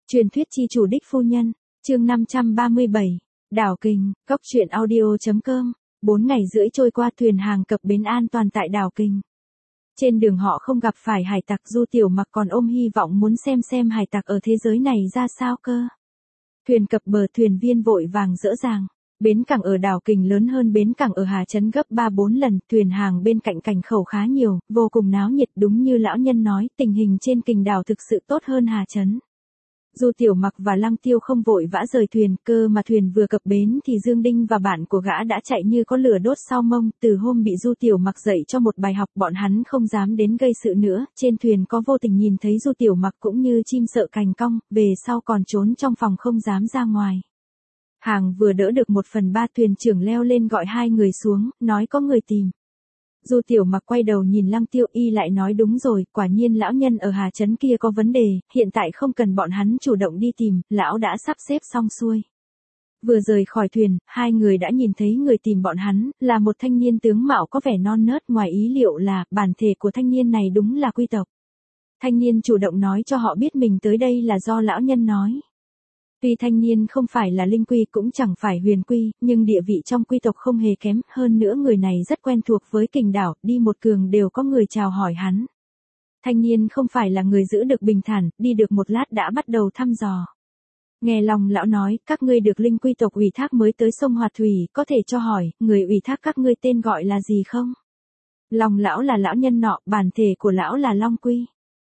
Truyền thuyết chi chủ đích phu nhân, chương 537, Đảo Kình, Cốc truyện audio.com. 4 ngày rưỡi trôi qua, thuyền hàng cập bến an toàn tại Đảo Kình. Trên đường họ không gặp phải hải tặc, Du Tiểu Mặc còn ôm hy vọng muốn xem hải tặc ở thế giới này ra sao cơ. Thuyền cập bờ, thuyền viên vội vàng dỡ dàng. Bến cảng ở Đảo Kình lớn hơn bến cảng ở Hà Trấn gấp 3-4 lần, thuyền hàng bên cạnh cảnh khẩu khá nhiều, vô cùng náo nhiệt. Đúng như lão nhân nói, tình hình trên Kình đảo thực sự tốt hơn Hà Trấn. Du Tiểu Mặc và Lăng Tiêu không vội vã rời thuyền, cơ mà thuyền vừa cập bến thì Dương Đinh và bạn của gã đã chạy như có lửa đốt sau mông. Từ hôm bị Du Tiểu Mặc dạy cho một bài học, bọn hắn không dám đến gây sự nữa. Trên thuyền có vô tình nhìn thấy Du Tiểu Mặc cũng như chim sợ cành cong, về sau còn trốn trong phòng không dám ra ngoài. Hàng vừa đỡ được 1/3, thuyền trưởng leo lên gọi hai người xuống, nói có người tìm. Du Tiểu Mặc quay đầu nhìn Lăng Tiêu, y lại nói đúng rồi, quả nhiên lão nhân ở Hà Trấn kia có vấn đề, hiện tại không cần bọn hắn chủ động đi tìm, lão đã sắp xếp xong xuôi. Vừa rời khỏi thuyền, hai người đã nhìn thấy người tìm bọn hắn, là một thanh niên tướng mạo có vẻ non nớt, ngoài ý liệu là, bản thể của thanh niên này đúng là quý tộc. Thanh niên chủ động nói cho họ biết mình tới đây là do lão nhân nói. Tuy thanh niên không phải là linh quy cũng chẳng phải huyền quy, nhưng địa vị trong quy tộc không hề kém, hơn nữa người này rất quen thuộc với Kình đảo, đi một cường đều có người chào hỏi hắn. Thanh niên không phải là người giữ được bình thản, đi được một lát đã bắt đầu thăm dò. Nghe lòng lão nói, các ngươi được linh quy tộc ủy thác mới tới sông Hoạt Thủy, có thể cho hỏi, người ủy thác các ngươi tên gọi là gì không? Lòng lão là lão nhân nọ, bản thể của lão là Long Quy.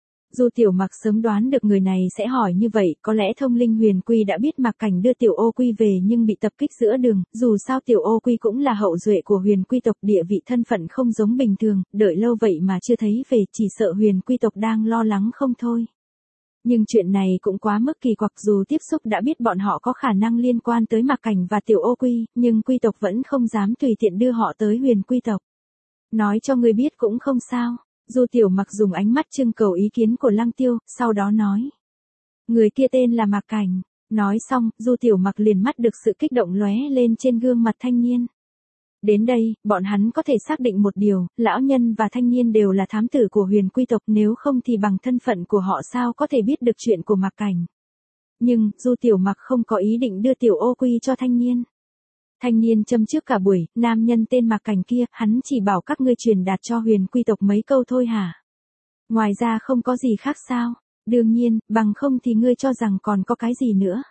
Du Tiểu Mặc sớm đoán được người này sẽ hỏi như vậy, có lẽ thông linh huyền quy đã biết Mạc Cảnh đưa Tiểu Ô Quy về nhưng bị tập kích giữa đường, dù sao Tiểu Ô Quy cũng là hậu duệ của huyền quy tộc, địa vị thân phận không giống bình thường, đợi lâu vậy mà chưa thấy về, chỉ sợ huyền quy tộc đang lo lắng không thôi. Nhưng chuyện này cũng quá mức kỳ quặc, dù tiếp xúc đã biết bọn họ có khả năng liên quan tới Mạc Cảnh và Tiểu Ô Quy, nhưng quy tộc vẫn không dám tùy tiện đưa họ tới huyền quy tộc. Nói cho người biết cũng không sao. Du Tiểu Mặc dùng ánh mắt trưng cầu ý kiến của Lăng Tiêu, sau đó nói. Người kia tên là Mạc Cảnh. Nói xong, Du Tiểu Mặc liền mắt được sự kích động lóe lên trên gương mặt thanh niên. Đến đây, bọn hắn có thể xác định một điều, lão nhân và thanh niên đều là thám tử của huyền quy tộc, nếu không thì bằng thân phận của họ sao có thể biết được chuyện của Mạc Cảnh. Nhưng, Du Tiểu Mặc không có ý định đưa Tiểu Ô Quy cho thanh niên. Thanh niên châm trước cả buổi, nam nhân tên Mạc Cảnh kia, hắn chỉ bảo các ngươi truyền đạt cho huyền quy tộc mấy câu thôi hả? Ngoài ra không có gì khác sao? Đương nhiên, bằng không thì ngươi cho rằng còn có cái gì nữa?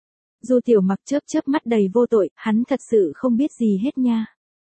Du Tiểu Mặc chớp mắt đầy vô tội, hắn thật sự không biết gì hết nha.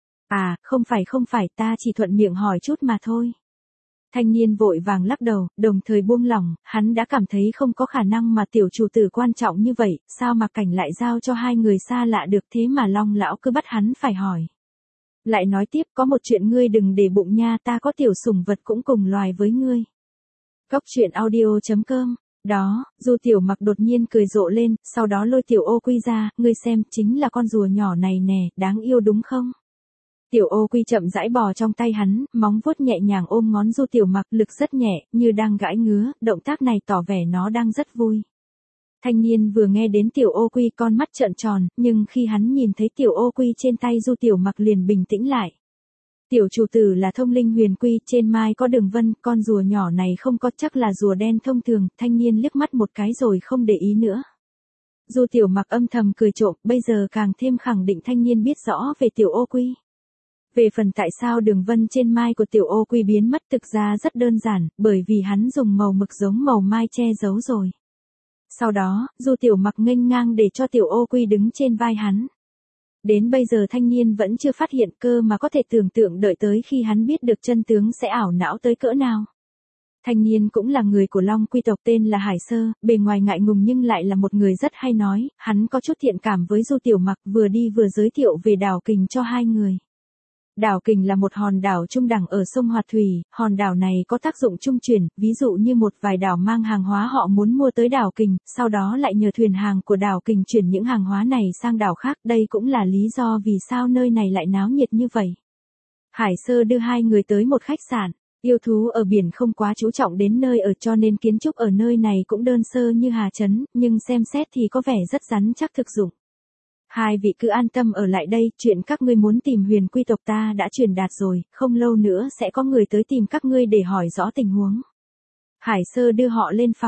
À, không phải, ta chỉ thuận miệng hỏi chút mà thôi. Thanh niên vội vàng lắc đầu, đồng thời buông lỏng, hắn đã cảm thấy không có khả năng mà tiểu chủ tử quan trọng như vậy, sao Mạc Cảnh lại giao cho hai người xa lạ được, thế mà Long lão cứ bắt hắn phải hỏi. Lại nói tiếp, có một chuyện ngươi đừng để bụng nha, ta có tiểu sủng vật cũng cùng loài với ngươi. Cốc truyện audio.com. Đó, Du Tiểu Mặc đột nhiên cười rộ lên, sau đó lôi Tiểu Ô Quy ra, ngươi xem, chính là con rùa nhỏ này nè, đáng yêu đúng không? Tiểu Ô Quy chậm rãi bò trong tay hắn, móng vuốt nhẹ nhàng ôm ngón Du Tiểu Mặc, lực rất nhẹ, như đang gãi ngứa, động tác này tỏ vẻ nó đang rất vui. Thanh niên vừa nghe đến Tiểu Ô Quy con mắt trợn tròn, nhưng khi hắn nhìn thấy Tiểu Ô Quy trên tay Du Tiểu Mặc liền bình tĩnh lại. Tiểu chủ tử là thông linh huyền quy, trên mai có đường vân, con rùa nhỏ này không có, chắc là rùa đen thông thường, thanh niên liếc mắt một cái rồi không để ý nữa. Du Tiểu Mặc âm thầm cười trộm, bây giờ càng thêm khẳng định thanh niên biết rõ về Tiểu Ô Quy. Về phần tại sao đường vân trên mai của Tiểu Ô Quy biến mất, thực ra rất đơn giản, bởi vì hắn dùng màu mực giống màu mai che giấu rồi. Sau đó, Du Tiểu Mặc nghênh ngang để cho Tiểu Ô Quy đứng trên vai hắn. Đến bây giờ thanh niên vẫn chưa phát hiện, cơ mà có thể tưởng tượng đợi tới khi hắn biết được chân tướng sẽ ảo não tới cỡ nào. Thanh niên cũng là người của Long quy tộc, tên là Hải Sơ, bề ngoài ngại ngùng nhưng lại là một người rất hay nói, hắn có chút thiện cảm với Du Tiểu Mặc, vừa đi vừa giới thiệu về đảo Kình cho hai người. Đảo Kình là một hòn đảo trung đẳng ở sông Hoạt Thủy, hòn đảo này có tác dụng trung chuyển, ví dụ như một vài đảo mang hàng hóa họ muốn mua tới đảo Kình, sau đó lại nhờ thuyền hàng của đảo Kình chuyển những hàng hóa này sang đảo khác, đây cũng là lý do vì sao nơi này lại náo nhiệt như vậy. Hải Sơ đưa hai người tới một khách sạn, yêu thú ở biển không quá chú trọng đến nơi ở cho nên kiến trúc ở nơi này cũng đơn sơ như Hà Trấn, nhưng xem xét thì có vẻ rất rắn chắc thực dụng. Hai vị cứ an tâm ở lại đây, chuyện các ngươi muốn tìm huyền quy tộc ta đã truyền đạt rồi, không lâu nữa sẽ có người tới tìm các ngươi để hỏi rõ tình huống. Hải Sơ đưa họ lên phòng.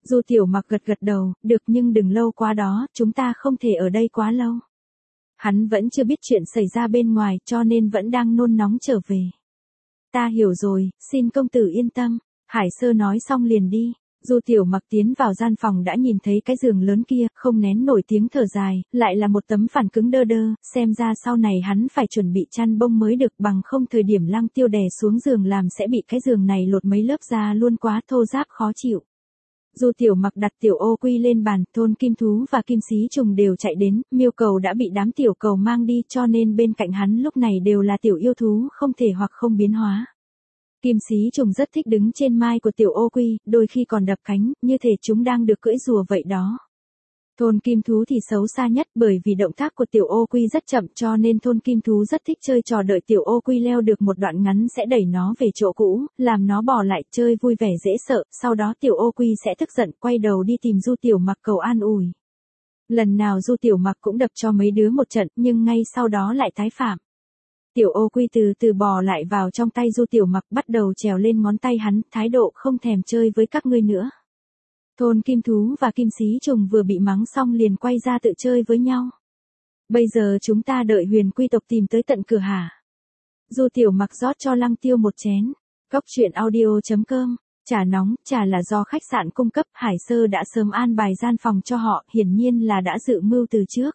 Du Tiểu Mặc gật gật đầu, được nhưng đừng lâu quá đó, chúng ta không thể ở đây quá lâu. Hắn vẫn chưa biết chuyện xảy ra bên ngoài cho nên vẫn đang nôn nóng trở về. Ta hiểu rồi, xin công tử yên tâm. Hải Sơ nói xong liền đi. Du Tiểu Mặc tiến vào gian phòng đã nhìn thấy cái giường lớn kia, không nén nổi tiếng thở dài, lại là một tấm phản cứng đơ đơ, xem ra sau này hắn phải chuẩn bị chăn bông mới được, bằng không thời điểm Lăng Tiêu đè xuống giường làm sẽ bị cái giường này lột mấy lớp da luôn, quá thô ráp khó chịu. Du Tiểu Mặc đặt tiểu ô quy lên bàn, Thôn Kim Thú và Kim Xí Trùng đều chạy đến, miêu cầu đã bị đám tiểu cầu mang đi cho nên bên cạnh hắn lúc này đều là tiểu yêu thú không thể hoặc không biến hóa. Kim Xí Trùng rất thích đứng trên mai của tiểu ô quy, đôi khi còn đập cánh, như thể chúng đang được cưỡi rùa vậy đó. Thôn Kim Thú thì xấu xa nhất, bởi vì động tác của tiểu ô quy rất chậm cho nên Thôn Kim Thú rất thích chơi trò đợi tiểu ô quy leo được một đoạn ngắn sẽ đẩy nó về chỗ cũ, làm nó bỏ lại chơi vui vẻ dễ sợ, sau đó tiểu ô quy sẽ tức giận quay đầu đi tìm Du Tiểu Mặc cầu an ủi. Lần nào Du Tiểu Mặc cũng đập cho mấy đứa một trận nhưng ngay sau đó lại tái phạm. Tiểu ô quy từ từ bò lại vào trong tay Du Tiểu Mặc, bắt đầu trèo lên ngón tay hắn, thái độ không thèm chơi với các ngươi nữa. Thôn Kim Thú và Kim Xí Trùng vừa bị mắng xong liền quay ra tự chơi với nhau. Bây giờ chúng ta đợi Huyền Quy tộc tìm tới tận cửa hả? Du Tiểu Mặc rót cho Lăng Tiêu một chén. Cốc truyện audio.com. Trà nóng, trà là do khách sạn cung cấp, Hải Sơ đã sớm an bài gian phòng cho họ, hiển nhiên là đã dự mưu từ trước.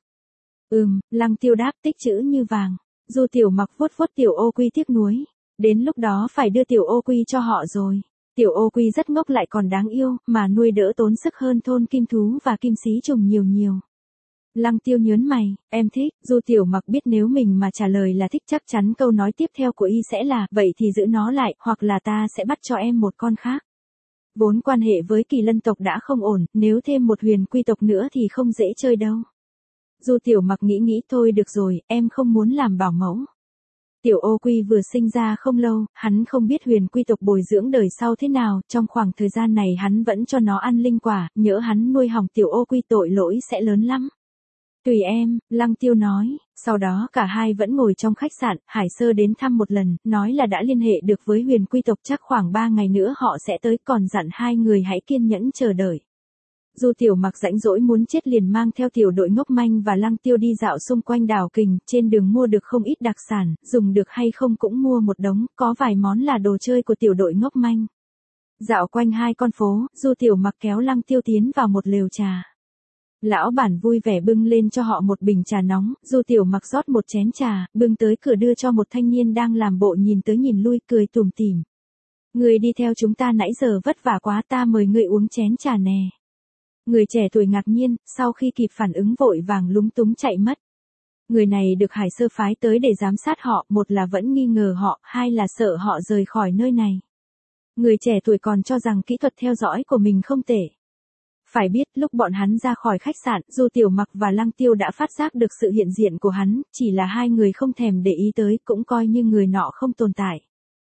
Lăng Tiêu đáp tích chữ như vàng. Du Tiểu Mặc vuốt vuốt tiểu ô quy tiếc nuối. Đến lúc đó phải đưa tiểu ô quy cho họ rồi. Tiểu ô quy rất ngốc lại còn đáng yêu, mà nuôi đỡ tốn sức hơn Thôn Kim Thú và Kim Xí Trùng nhiều nhiều. Lăng Tiêu nhớn mày, em thích. Du Tiểu Mặc biết nếu mình mà trả lời là thích chắc chắn câu nói tiếp theo của y sẽ là, vậy thì giữ nó lại, hoặc là ta sẽ bắt cho em một con khác. Vốn quan hệ với Kỳ Lân tộc đã không ổn, nếu thêm một Huyền Quy tộc nữa thì không dễ chơi đâu. Du Tiểu Mặc nghĩ thôi được rồi, em không muốn làm bảo mẫu. Tiểu ô quy vừa sinh ra không lâu, hắn không biết Huyền Quy tộc bồi dưỡng đời sau thế nào, trong khoảng thời gian này hắn vẫn cho nó ăn linh quả, nhỡ hắn nuôi hỏng tiểu ô quy tội lỗi sẽ lớn lắm. Tùy em, Lăng Tiêu nói, sau đó cả hai vẫn ngồi trong khách sạn, Hải Sơ đến thăm một lần, nói là đã liên hệ được với Huyền Quy tộc chắc khoảng 3 ngày nữa họ sẽ tới, còn dặn hai người hãy kiên nhẫn chờ đợi. Du Tiểu Mặc rãnh rỗi muốn chết liền mang theo tiểu đội ngốc manh và Lăng Tiêu đi dạo xung quanh đảo Kình, trên đường mua được không ít đặc sản, dùng được hay không cũng mua một đống, có vài món là đồ chơi của tiểu đội ngốc manh. Dạo quanh hai con phố, Du Tiểu Mặc kéo Lăng Tiêu tiến vào một lều trà. Lão bản vui vẻ bưng lên cho họ một bình trà nóng, Du Tiểu Mặc rót một chén trà, bưng tới cửa đưa cho một thanh niên đang làm bộ nhìn tới nhìn lui, cười tủm tỉm. Người đi theo chúng ta nãy giờ vất vả quá, ta mời người uống chén trà nè. Người trẻ tuổi ngạc nhiên, sau khi kịp phản ứng vội vàng lúng túng chạy mất. Người này được Hải Sơ phái tới để giám sát họ, một là vẫn nghi ngờ họ, hai là sợ họ rời khỏi nơi này. Người trẻ tuổi còn cho rằng kỹ thuật theo dõi của mình không tệ. Phải biết, lúc bọn hắn ra khỏi khách sạn, Du Tiểu Mặc và Lăng Tiêu đã phát giác được sự hiện diện của hắn, chỉ là hai người không thèm để ý tới, cũng coi như người nọ không tồn tại.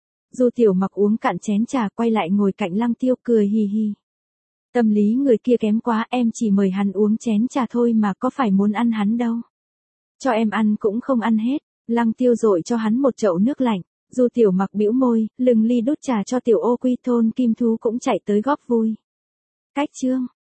Du Tiểu Mặc uống cạn chén trà quay lại ngồi cạnh Lăng Tiêu cười hì hì. Tâm lý người kia kém quá, em chỉ mời hắn uống chén trà thôi mà có phải muốn ăn hắn đâu. Cho em ăn cũng không ăn hết. Lăng Tiêu dội cho hắn một chậu nước lạnh. Du Tiểu Mặc bĩu môi, lừng ly đút trà cho tiểu ô quy. Thôn Kim Thú cũng chạy tới góp vui. Cách chương